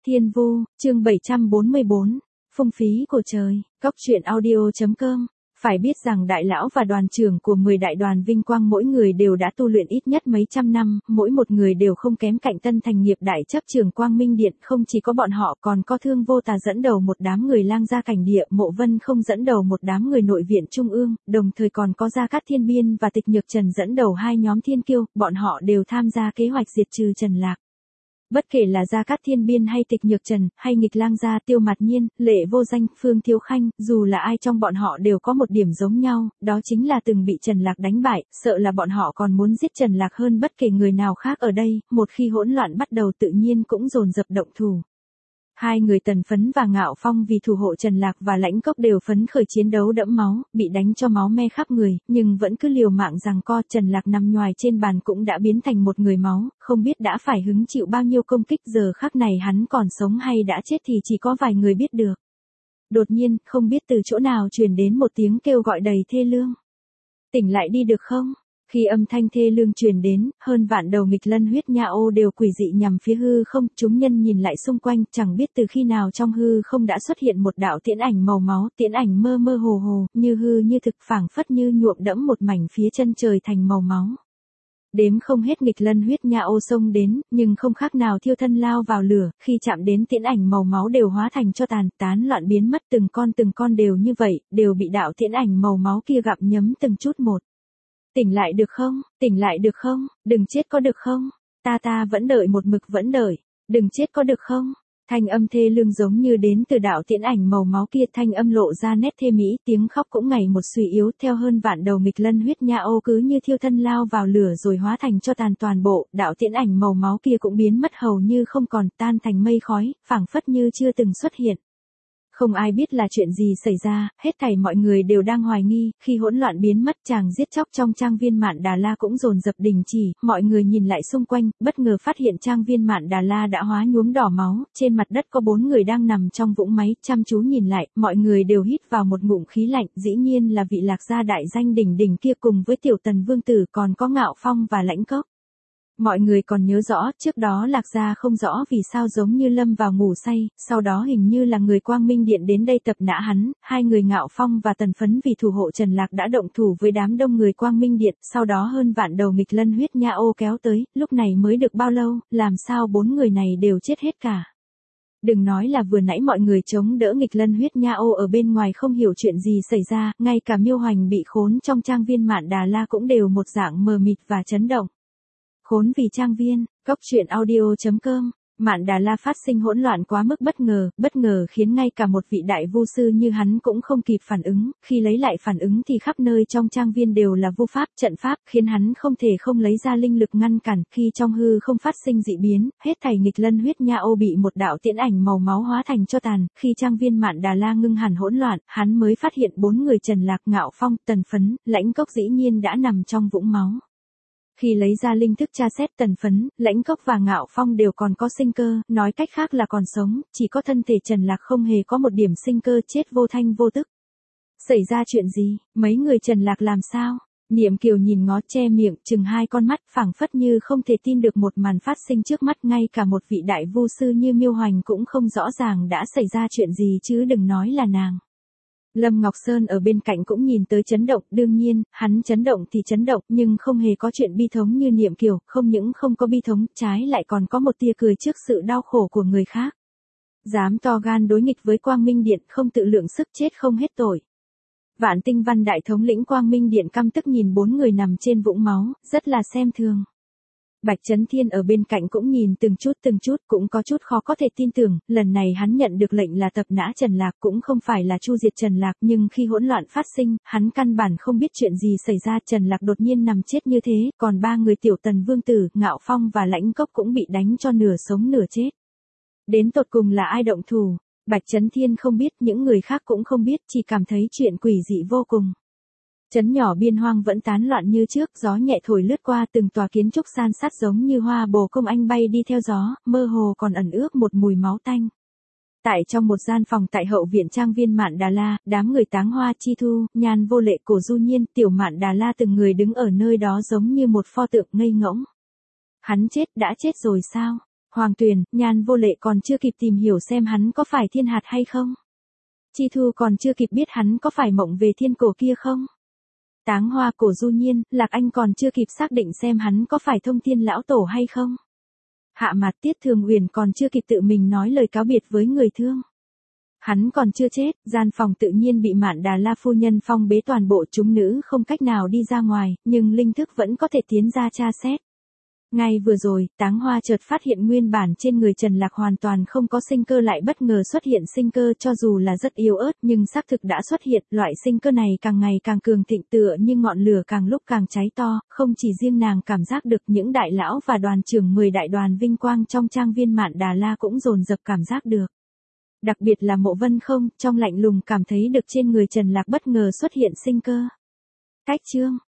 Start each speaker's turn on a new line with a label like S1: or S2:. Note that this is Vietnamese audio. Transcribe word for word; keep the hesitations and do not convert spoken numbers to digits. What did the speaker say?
S1: Thiên Vu, chương bảy trăm bốn mươi bốn, phung phí của trời, Cóc truyện audio.com. Phải biết rằng đại lão và đoàn trưởng của mười đại đoàn vinh quang mỗi người đều đã tu luyện ít nhất mấy trăm năm, mỗi một người đều không kém cạnh Tân Thành Nghiệp đại chấp trưởng Quang Minh Điện, không chỉ có bọn họ còn có Thương Vô Tà dẫn đầu một đám người lang gia cảnh địa, Mộ Vân Không dẫn đầu một đám người nội viện trung ương, đồng thời còn có Gia Cát Thiên Biên và Tịch Nhược Trần dẫn đầu hai nhóm thiên kiêu, bọn họ đều tham gia kế hoạch diệt trừ Trần Lạc. Bất kể là Gia Cát Thiên Biên hay Tịch Nhược Trần, hay nghịch lang gia Tiêu Mạt Nhiên, Lệ Vô Danh, Phương Thiếu Khanh, dù là ai trong bọn họ đều có một điểm giống nhau, đó chính là từng bị Trần Lạc đánh bại, sợ là bọn họ còn muốn giết Trần Lạc hơn bất kể người nào khác ở đây, một khi hỗn loạn bắt đầu tự nhiên cũng dồn dập động thủ. Hai người Tần Phấn và Ngạo Phong vì thủ hộ Trần Lạc và Lãnh Cốc đều phấn khởi chiến đấu đẫm máu, bị đánh cho máu me khắp người, nhưng vẫn cứ liều mạng giằng co. Trần Lạc nằm nhoài trên bàn cũng đã biến thành một người máu, không biết đã phải hứng chịu bao nhiêu công kích, giờ khắc này hắn còn sống hay đã chết thì chỉ có vài người biết được. Đột nhiên, không biết từ chỗ nào truyền đến một tiếng kêu gọi đầy thê lương. Tỉnh lại đi được không? Khi âm thanh thê lương truyền đến, hơn vạn đầu nghịch lân huyết nha ô đều quỷ dị nhằm phía hư không, chúng nhân nhìn lại xung quanh, chẳng biết từ khi nào trong hư không đã xuất hiện một đạo tiễn ảnh màu máu, tiễn ảnh mơ mơ hồ hồ, như hư như thực, phảng phất như nhuộm đẫm một mảnh phía chân trời thành màu máu. Đếm không hết nghịch lân huyết nha ô xông đến, nhưng không khác nào thiêu thân lao vào lửa, khi chạm đến tiễn ảnh màu máu đều hóa thành cho tàn, tán loạn biến mất, từng con từng con đều như vậy, đều bị đạo tiễn ảnh màu máu kia gặm nhấm từng chút một. Tỉnh lại được không? Tỉnh lại được không? Đừng chết có được không? Ta ta vẫn đợi một mực vẫn đợi. Đừng chết có được không? Thanh âm thê lương giống như đến từ đạo tiễn ảnh màu máu kia, thanh âm lộ ra nét thê mỹ, tiếng khóc cũng ngày một suy yếu, theo hơn vạn đầu nghịch lân huyết nha ô cứ như thiêu thân lao vào lửa rồi hóa thành cho tàn toàn bộ, đạo tiễn ảnh màu máu kia cũng biến mất hầu như không còn, tan thành mây khói, phảng phất như chưa từng xuất hiện. Không ai biết là chuyện gì xảy ra, hết thảy mọi người đều đang hoài nghi, khi hỗn loạn biến mất, chàng giết chóc trong trang viên Mạn Đà La cũng dồn dập đình chỉ, mọi người nhìn lại xung quanh, bất ngờ phát hiện trang viên Mạn Đà La đã hóa nhuốm đỏ máu, trên mặt đất có bốn người đang nằm trong vũng máy, chăm chú nhìn lại, mọi người đều hít vào một ngụm khí lạnh, dĩ nhiên là vị Lạc gia đại danh đỉnh đỉnh kia cùng với Tiểu Tần Vương Tử, còn có Ngạo Phong và Lãnh Cốc. Mọi người còn nhớ rõ, trước đó Lạc gia không rõ vì sao giống như lâm vào ngủ say, sau đó hình như là người Quang Minh Điện đến đây tập nã hắn, hai người Ngạo Phong và Tần Phấn vì thủ hộ Trần Lạc đã động thủ với đám đông người Quang Minh Điện, sau đó hơn vạn đầu nghịch lân huyết nha ô kéo tới, lúc này mới được bao lâu, làm sao bốn người này đều chết hết cả. Đừng nói là vừa nãy mọi người chống đỡ nghịch lân huyết nha ô ở bên ngoài không hiểu chuyện gì xảy ra, ngay cả Miêu Hoành bị khốn trong trang viên Mạn Đà La cũng đều một dạng mờ mịt và chấn động. Khốn vì trang viên, Cóc truyện audio.com. Mạn Đà La phát sinh hỗn loạn quá mức bất ngờ, bất ngờ khiến ngay cả một vị đại vu sư như hắn cũng không kịp phản ứng, khi lấy lại phản ứng thì khắp nơi trong trang viên đều là vô pháp, trận pháp, khiến hắn không thể không lấy ra linh lực ngăn cản, khi trong hư không phát sinh dị biến, hết thảy nghịch lân huyết nha ô bị một đạo tiễn ảnh màu máu hóa thành cho tàn, khi trang viên Mạn Đà La ngưng hẳn hỗn loạn, hắn mới phát hiện bốn người Trần Lạc, Ngạo Phong, Tần Phấn, Lãnh Cốc dĩ nhiên đã nằm trong vũng máu. Khi lấy ra linh thức tra xét, Tần Phấn, Lãnh Cốc và Ngạo Phong đều còn có sinh cơ, nói cách khác là còn sống, chỉ có thân thể Trần Lạc không hề có một điểm sinh cơ, chết vô thanh vô tức. Xảy ra chuyện gì? Mấy người Trần Lạc làm sao? Niệm Kiều nhìn ngó, che miệng, chừng hai con mắt, phảng phất như không thể tin được một màn phát sinh trước mắt, ngay cả một vị đại vu sư như Miêu Hoành cũng không rõ ràng đã xảy ra chuyện gì chứ đừng nói là nàng. Lâm Ngọc Sơn ở bên cạnh cũng nhìn tới chấn động, đương nhiên, hắn chấn động thì chấn động, nhưng không hề có chuyện bi thống như Niệm Kiều, không những không có bi thống, trái lại còn có một tia cười trước sự đau khổ của người khác. Dám to gan đối nghịch với Quang Minh Điện, không tự lượng sức, chết không hết tội. Vạn Tinh Văn đại thống lĩnh Quang Minh Điện căm tức nhìn bốn người nằm trên vũng máu, rất là xem thường. Bạch Chấn Thiên ở bên cạnh cũng nhìn từng chút từng chút, cũng có chút khó có thể tin tưởng, lần này hắn nhận được lệnh là tập nã Trần Lạc, cũng không phải là chu diệt Trần Lạc, nhưng khi hỗn loạn phát sinh, hắn căn bản không biết chuyện gì xảy ra, Trần Lạc đột nhiên nằm chết như thế, còn ba người Tiểu Tần Vương Tử, Ngạo Phong và Lãnh Cốc cũng bị đánh cho nửa sống nửa chết. Đến tột cùng là ai động thủ? Bạch Chấn Thiên không biết, những người khác cũng không biết, chỉ cảm thấy chuyện quỷ dị vô cùng. Trấn nhỏ Biên Hoang vẫn tán loạn như trước, gió nhẹ thổi lướt qua từng tòa kiến trúc san sát giống như hoa bồ công anh bay đi theo gió, mơ hồ còn ẩn ước một mùi máu tanh. Tại trong một gian phòng tại hậu viện trang viên Mạn Đà La, đám người Táng Hoa Chi Thu, Nhan Vô Lệ, Cổ Du Nhiên, Tiểu Mạn Đà La từng người đứng ở nơi đó giống như một pho tượng ngây ngỗng. Hắn chết, đã chết rồi sao? Hoàng Tuyền, Nhan Vô Lệ còn chưa kịp tìm hiểu xem hắn có phải thiên hạt hay không. Chi Thu còn chưa kịp biết hắn có phải mộng về thiên cổ kia không. Táng Hoa Cổ Du Nhiên, Lạc Anh còn chưa kịp xác định xem hắn có phải thông thiên lão tổ hay không. Hạ Mạt Tiết Thường Uyển còn chưa kịp tự mình nói lời cáo biệt với người thương. Hắn còn chưa chết, gian phòng tự nhiên bị Mạn Đà La phu nhân phong bế, toàn bộ chúng nữ không cách nào đi ra ngoài, nhưng linh thức vẫn có thể tiến ra tra xét. Ngay vừa rồi, Táng Hoa chợt phát hiện nguyên bản trên người Trần Lạc hoàn toàn không có sinh cơ lại bất ngờ xuất hiện sinh cơ, cho dù là rất yếu ớt nhưng xác thực đã xuất hiện, loại sinh cơ này càng ngày càng cường thịnh tựa như ngọn lửa càng lúc càng cháy to, không chỉ riêng nàng cảm giác được, những đại lão và đoàn trưởng mười đại đoàn vinh quang trong trang viên Mạn Đà La cũng dồn dập cảm giác được. Đặc biệt là Mộ Vân Không, trong lạnh lùng cảm thấy được trên người Trần Lạc bất ngờ xuất hiện sinh cơ. Cách chương